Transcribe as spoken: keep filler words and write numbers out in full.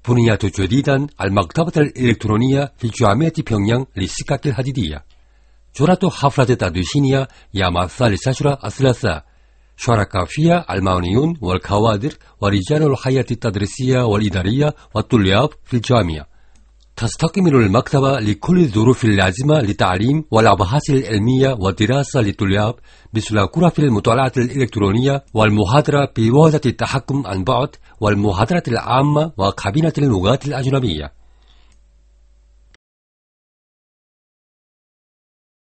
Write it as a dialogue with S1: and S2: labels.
S1: بنيت جديدا المكتبة الإلكترونية في جامعة بيونغيانغ للسكك الحديدية. جرت حفلة التدشين يوم الثالث عشر الثلاثاء، شارك فيها المعنيون والكوادر ورجال الحياة التدريسية والإدارية والطلاب في الجامعة. تستكمل المكتبة لكل الظروف اللازمة للتعليم والأبحاث العلمية والدراسة للطلاب، مثل غرف المطالعة الإلكترونية والمحاضرة بوحدة التحكم عن بعد والمحاضرة العامة وكابينة اللغات الأجنبية.